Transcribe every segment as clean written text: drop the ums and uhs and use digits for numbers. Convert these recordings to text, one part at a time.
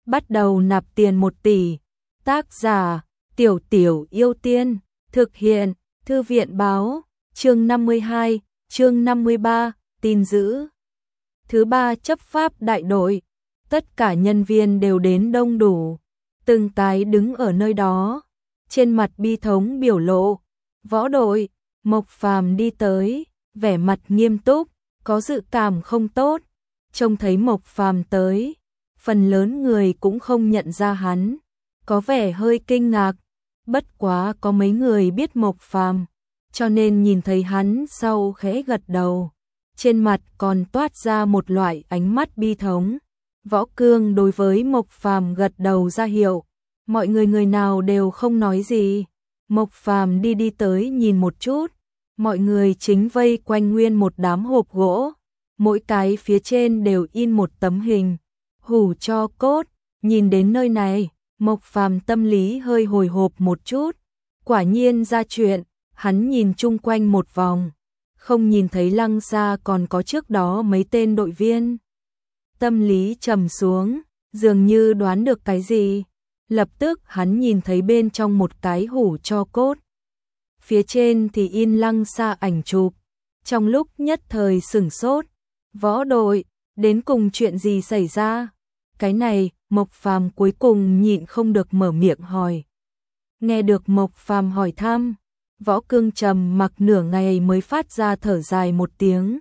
bắt đầu nạp tiền 1 tỷ. Tác giả: Tiểu Tiểu Yêu Tiên. Thực hiện: Thư viện báo. Chương 52, chương 53, tin dữ. Thứ 3 chấp pháp đại đội. Tất cả nhân viên đều đến đông đủ. Từng cái đứng ở nơi đó. Trên mặt bi thống biểu lộ. Võ đội, Mộc Phàm đi tới, vẻ mặt nghiêm túc, có dự cảm không tốt. Trông thấy Mộc Phàm tới, phần lớn người cũng không nhận ra hắn, có vẻ hơi kinh ngạc. Bất quá có mấy người biết Mộc Phàm, cho nên nhìn thấy hắn sau khẽ gật đầu. Trên mặt còn toát ra một loại ánh mắt bi thống. Võ Cương đối với Mộc Phàm gật đầu ra hiệu. Mọi người nào đều không nói gì. Mộc Phàm đi tới nhìn một chút. Mọi người chính vây quanh nguyên một đám hộp gỗ. Mỗi cái phía trên đều in một tấm hình. Hủ tro cốt. Nhìn đến nơi này, Mộc Phàm tâm lý hơi hồi hộp một chút. Quả nhiên ra chuyện, hắn nhìn chung quanh một vòng. Không nhìn thấy Lăng Sa còn có trước đó mấy tên đội viên. Tâm lý trầm xuống, dường như đoán được cái gì. Lập tức hắn nhìn thấy bên trong một cái hủ tro cốt. Phía trên thì in Lăng Sa ảnh chụp. Trong lúc nhất thời sửng sốt. Võ đội, đến cùng chuyện gì xảy ra? Cái này, Mộc Phàm cuối cùng nhịn không được mở miệng hỏi. Nghe được Mộc Phàm hỏi thăm, Võ Cương trầm mặc nửa ngày mới phát ra thở dài một tiếng.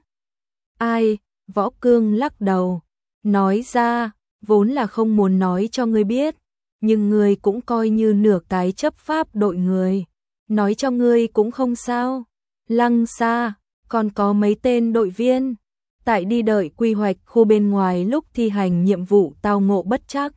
Ai? Võ Cương lắc đầu. Nói ra, vốn là không muốn nói cho ngươi biết. Nhưng ngươi cũng coi như nửa cái chấp pháp đội người. Nói cho ngươi cũng không sao. Lăng Sa, còn có mấy tên đội viên. Tại đi đợi quy hoạch khu bên ngoài lúc thi hành nhiệm vụ tao ngộ bất trắc.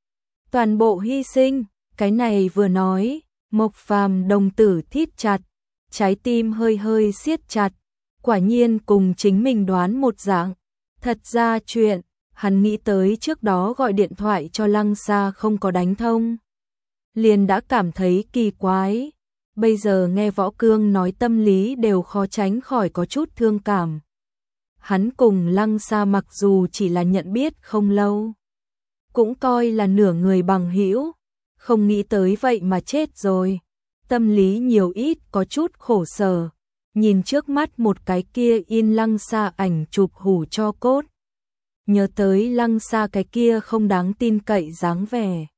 Toàn bộ hy sinh, cái này vừa nói, Mộc Phàm đồng tử thít chặt, trái tim hơi hơi siết chặt. Quả nhiên cùng chính mình đoán một dạng. Thật ra chuyện, hắn nghĩ tới trước đó gọi điện thoại cho Lăng Sa không có đánh thông. Liền đã cảm thấy kỳ quái. Bây giờ nghe Võ Cương nói tâm lý đều khó tránh khỏi có chút thương cảm. Hắn cùng Lăng Sa mặc dù chỉ là nhận biết không lâu, cũng coi là nửa người bằng hữu, không nghĩ tới vậy mà chết rồi. Tâm lý nhiều ít có chút khổ sở, nhìn trước mắt một cái kia in Lăng Sa ảnh chụp hủ tro cốt. Nhớ tới Lăng Sa cái kia không đáng tin cậy dáng vẻ.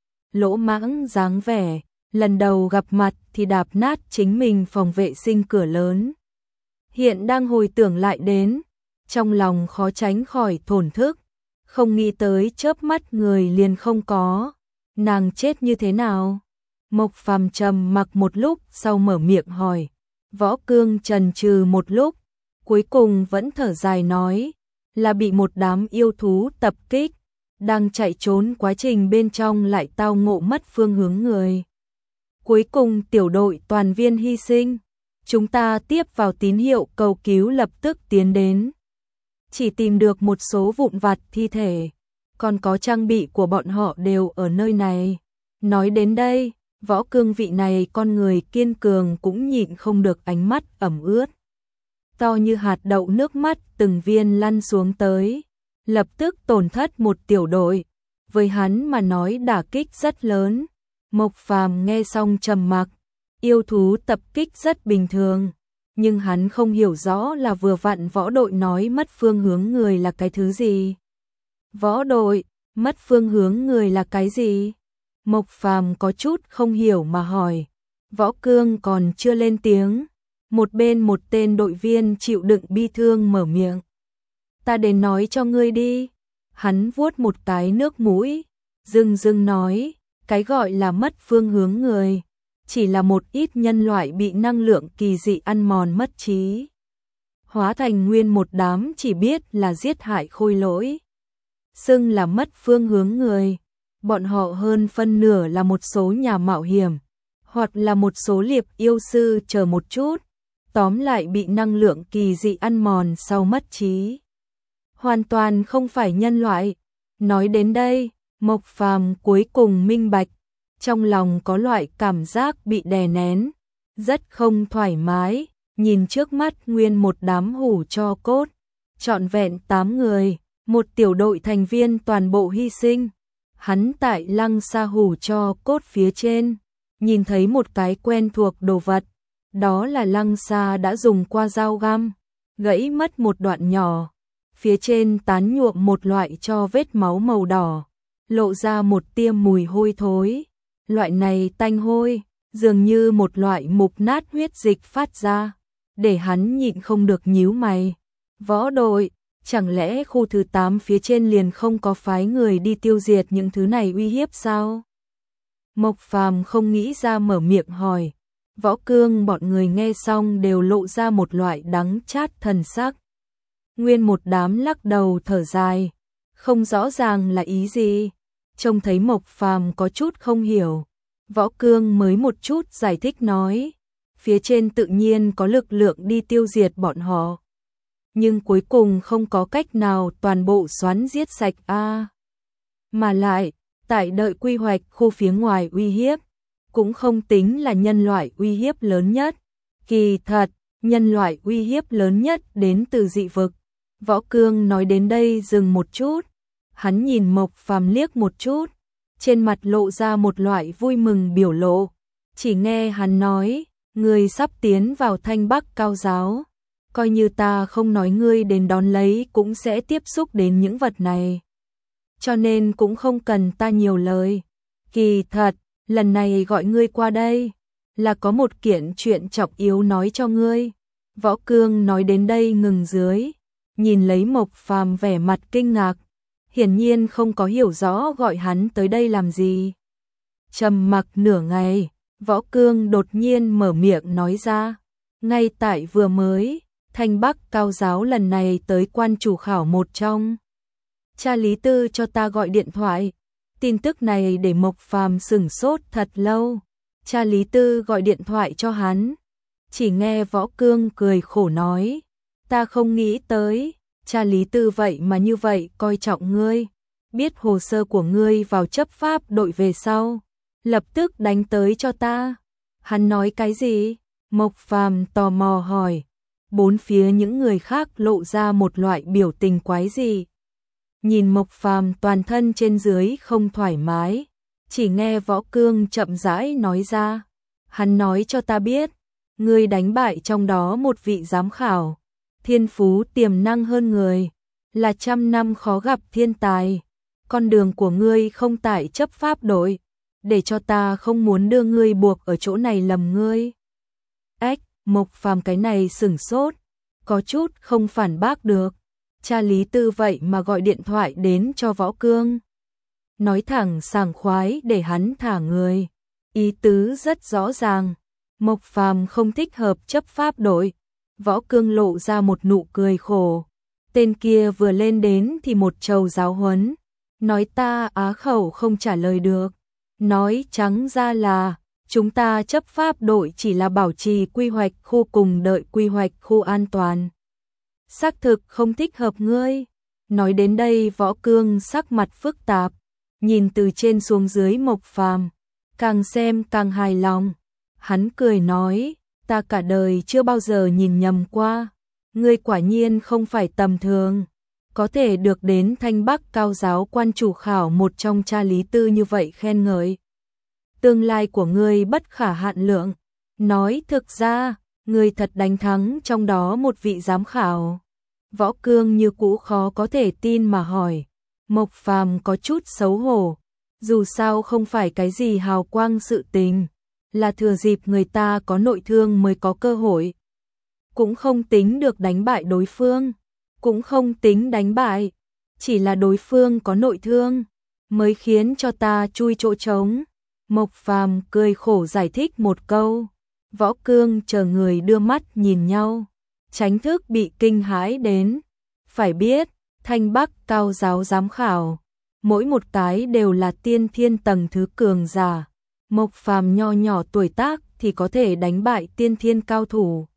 Lỗ mãng dáng vẻ, lần đầu gặp mặt thì đạp nát chính mình phòng vệ sinh cửa lớn. Hiện đang hồi tưởng lại đến, trong lòng khó tránh khỏi thổn thức, không nghĩ tới chớp mắt người liền không có. Nàng chết như thế nào? Mộc Phàm trầm mặc một lúc sau mở miệng hỏi. Võ Cương chần chừ một lúc, cuối cùng vẫn thở dài nói, là bị một đám yêu thú tập kích, đang chạy trốn quá trình bên trong lại tao ngộ mất phương hướng người. Cuối cùng tiểu đội toàn viên hy sinh, chúng ta tiếp vào tín hiệu cầu cứu lập tức tiến đến. Chỉ tìm được một số vụn vặt thi thể, còn có trang bị của bọn họ đều ở nơi này. Nói đến đây, Võ Cương vị này con người kiên cường cũng nhịn không được ánh mắt ẩm ướt. To như hạt đậu nước mắt từng viên lăn xuống tới, lập tức tổn thất một tiểu đội. Với hắn mà nói đả kích rất lớn. Mộc Phàm nghe xong trầm mặc, yêu thú tập kích rất bình thường, nhưng hắn không hiểu rõ là vừa vặn võ đội nói mất phương hướng người là cái thứ gì. Võ đội, mất phương hướng người là cái gì? Mộc Phàm có chút không hiểu mà hỏi. Võ Cương còn chưa lên tiếng, một bên một tên đội viên chịu đựng bi thương mở miệng. Ta đến nói cho ngươi đi. Hắn vuốt một cái nước mũi, dưng nói, cái gọi là mất phương hướng người, chỉ là một ít nhân loại bị năng lượng kỳ dị ăn mòn mất trí, hóa thành nguyên một đám chỉ biết là giết hại khôi lỗi. Xưng là mất phương hướng người, bọn họ hơn phân nửa là một số nhà mạo hiểm, hoặc là một số liệp yêu sư chờ một chút, tóm lại bị năng lượng kỳ dị ăn mòn sau mất trí. Hoàn toàn không phải nhân loại. Nói đến đây, Mộc Phàm cuối cùng minh bạch, trong lòng có loại cảm giác bị đè nén, rất không thoải mái, nhìn trước mắt nguyên một đám hủ tro cốt, trọn vẹn 8 người, một tiểu đội thành viên toàn bộ hy sinh, Hắn tại lăng sa hủ cho cốt phía trên, nhìn thấy một cái quen thuộc đồ vật, đó là lăng sa đã dùng qua dao găm, gãy mất một đoạn nhỏ, phía trên tán nhuộm một loại cho vết máu màu đỏ, lộ ra một tia mùi hôi thối. Loại này tanh hôi, dường như một loại mục nát huyết dịch phát ra, để hắn nhịn không được nhíu mày. Võ đội, chẳng lẽ khu thứ 8 phía trên liền không có phái người đi tiêu diệt những thứ này uy hiếp sao? Mộc Phàm không nghĩ ra mở miệng hỏi. Võ Cương bọn người nghe xong đều lộ ra một loại đắng chát thần sắc. Nguyên một đám lắc đầu thở dài, không rõ ràng là ý gì. Trông thấy Mộc Phàm có chút không hiểu, Võ Cương mới một chút giải thích nói, phía trên tự nhiên có lực lượng đi tiêu diệt bọn họ, nhưng cuối cùng không có cách nào toàn bộ xoắn giết sạch a. Mà lại, tại đợi quy hoạch khu phía ngoài uy hiếp, cũng không tính là nhân loại uy hiếp lớn nhất. Kỳ thật, nhân loại uy hiếp lớn nhất đến từ dị vực. Võ Cương nói đến đây dừng một chút, hắn nhìn Mộc Phàm liếc một chút, trên mặt lộ ra một loại vui mừng biểu lộ. Chỉ nghe hắn nói, ngươi sắp tiến vào Thanh Bắc Cao Giáo, coi như ta không nói ngươi đến đón lấy cũng sẽ tiếp xúc đến những vật này. Cho nên cũng không cần ta nhiều lời. Kỳ thật, lần này gọi ngươi qua đây, là có một kiện chuyện trọng yếu nói cho ngươi. Võ Cương nói đến đây ngừng dưới, nhìn lấy Mộc Phàm vẻ mặt kinh ngạc, hiển nhiên không có hiểu rõ gọi hắn tới đây làm gì. Trầm mặc nửa ngày, Võ Cương đột nhiên mở miệng nói ra, ngay tại vừa mới, Thanh Bắc Cao Giáo lần này tới quan chủ khảo một trong. Cha Lý Tư cho ta gọi điện thoại, tin tức này để Mộc Phàm sửng sốt thật lâu. Cha Lý Tư gọi điện thoại cho hắn, chỉ nghe Võ Cương cười khổ nói, ta không nghĩ tới, cha Lý Tư vậy mà như vậy coi trọng ngươi, biết hồ sơ của ngươi vào chấp pháp đội về sau, lập tức đánh tới cho ta. Hắn nói cái gì? Mộc Phàm tò mò hỏi. Bốn phía những người khác lộ ra một loại biểu tình quái dị. Nhìn Mộc Phàm toàn thân trên dưới không thoải mái, chỉ nghe Võ Cương chậm rãi nói ra, hắn nói cho ta biết, ngươi đánh bại trong đó một vị giám khảo, thiên phú tiềm năng hơn người, là trăm năm khó gặp thiên tài, con đường của ngươi không tại chấp pháp đội, để cho ta không muốn đưa ngươi buộc ở chỗ này lầm ngươi. Ếch, Mộc Phàm cái này sửng sốt, có chút không phản bác được. Cha Lý Tư vậy mà gọi điện thoại đến cho Võ Cương, nói thẳng sảng khoái để hắn thả người, ý tứ rất rõ ràng. Mộc Phàm không thích hợp chấp pháp đội. Võ Cương lộ ra một nụ cười khổ, tên kia vừa lên đến thì một trầu giáo huấn, nói ta á khẩu không trả lời được, nói trắng ra là chúng ta chấp pháp đội chỉ là bảo trì quy hoạch khu cùng đợi quy hoạch khu an toàn. Xác thực không thích hợp ngươi. Nói đến đây Võ Cương sắc mặt phức tạp, nhìn từ trên xuống dưới Mộc Phàm, càng xem càng hài lòng. Hắn cười nói, ta cả đời chưa bao giờ nhìn nhầm qua, ngươi quả nhiên không phải tầm thường, có thể được đến Thanh Bắc Cao Giáo quan chủ khảo một trong cha Lý Tư như vậy khen ngợi. Tương lai của ngươi bất khả hạn lượng, nói thực ra, ngươi thật đánh thắng trong đó một vị giám khảo. Võ Cương như cũ khó có thể tin mà hỏi. Mộc Phàm có chút xấu hổ, dù sao không phải cái gì hào quang sự tình, là thừa dịp người ta có nội thương mới có cơ hội. Cũng không tính được đánh bại đối phương, cũng không tính đánh bại, chỉ là đối phương có nội thương, mới khiến cho ta chui chỗ trống. Mộc Phàm cười khổ giải thích một câu. Võ Cương chờ người đưa mắt nhìn nhau, tránh thức bị kinh hãi đến. Phải biết, Thanh Bắc Cao Giáo giám khảo, mỗi một cái đều là tiên thiên tầng thứ cường giả. Mộc Phàm nho nhỏ tuổi tác thì có thể đánh bại tiên thiên cao thủ,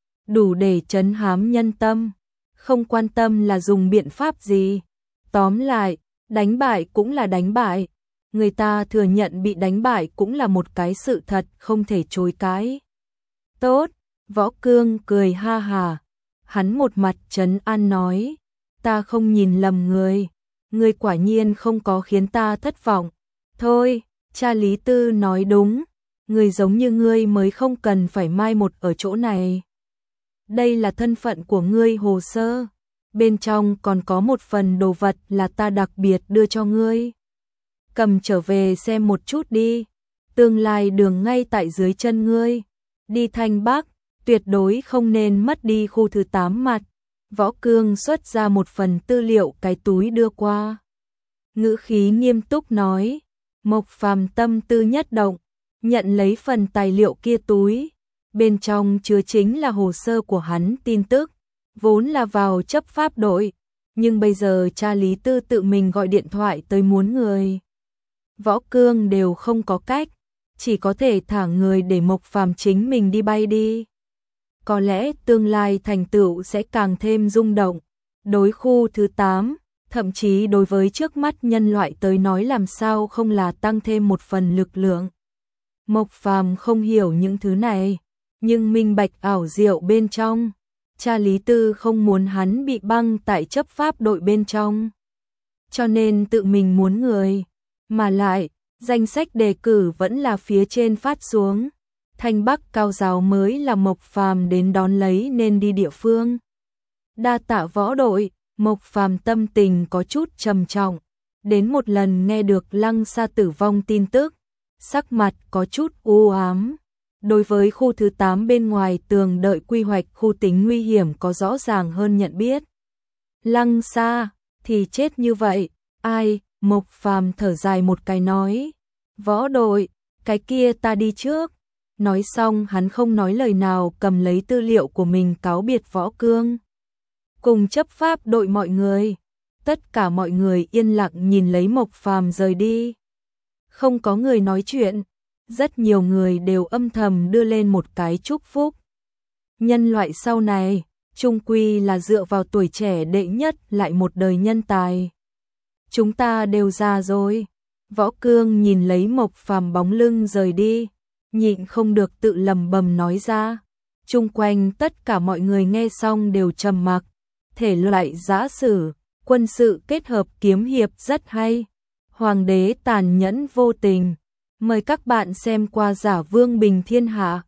đủ để trấn hám nhân tâm, không quan tâm là dùng biện pháp gì. Tóm lại, đánh bại cũng là đánh bại, người ta thừa nhận bị đánh bại cũng là một cái sự thật không thể chối cãi. Tốt, Võ Cương cười ha hà, hắn một mặt trấn an nói, ta không nhìn lầm người, ngươi quả nhiên không có khiến ta thất vọng. Thôi, cha Lý Tư nói đúng, người giống như ngươi mới không cần phải mai một ở chỗ này. Đây là thân phận của ngươi hồ sơ, bên trong còn có một phần đồ vật là ta đặc biệt đưa cho ngươi. Cầm trở về xem một chút đi, tương lai đường ngay tại dưới chân ngươi, đi Thanh Bắc, tuyệt đối không nên mất đi khu thứ 8 mặt. Võ Cương xuất ra một phần tư liệu cái túi đưa qua. Ngữ khí nghiêm túc nói, Mộc Phàm tâm tư nhất động, nhận lấy phần tài liệu kia túi. Bên trong chứa chính là hồ sơ của hắn tin tức, vốn là vào chấp pháp đội, nhưng bây giờ cha Lý Tư tự mình gọi điện thoại tới muốn người. Võ Cương đều không có cách, chỉ có thể thả người để Mộc Phàm chính mình đi bay đi. Có lẽ tương lai thành tựu sẽ càng thêm rung động, đối khu thứ 8, thậm chí đối với trước mắt nhân loại tới nói làm sao không là tăng thêm một phần lực lượng. Mộc Phàm không hiểu những thứ này, nhưng minh bạch ảo diệu bên trong. Cha Lý Tư không muốn hắn bị băng tại chấp pháp đội bên trong, cho nên tự mình muốn người, mà lại, danh sách đề cử vẫn là phía trên phát xuống. Thanh Bắc cao giáo mới là Mộc Phàm đến đón lấy nên đi địa phương. Đa tạ võ đội, Mộc Phàm tâm tình có chút trầm trọng, đến một lần nghe được Lăng Sa tử vong tin tức, sắc mặt có chút u ám. Đối với khu thứ 8 bên ngoài tường đợi quy hoạch khu tính nguy hiểm có rõ ràng hơn nhận biết. Lăng Sa thì chết như vậy, ai? Mộc Phàm thở dài một cái nói, võ đội, cái kia ta đi trước. Nói xong hắn không nói lời nào cầm lấy tư liệu của mình cáo biệt Võ Cương. Cùng chấp pháp đội mọi người, tất cả mọi người yên lặng nhìn lấy Mộc Phàm rời đi. Không có người nói chuyện, rất nhiều người đều âm thầm đưa lên một cái chúc phúc. Nhân loại sau này, chung quy là dựa vào tuổi trẻ đệ nhất lại một đời nhân tài. Chúng ta đều già rồi. Võ Cương nhìn lấy Mộc Phàm bóng lưng rời đi, nhịn không được tự lẩm bẩm nói ra. Chung quanh tất cả mọi người nghe xong đều trầm mặc. Thể loại giã sử, quân sự kết hợp kiếm hiệp rất hay. Hoàng đế tàn nhẫn vô tình. Mời các bạn xem qua Giả Vương Bình Thiên Hạ.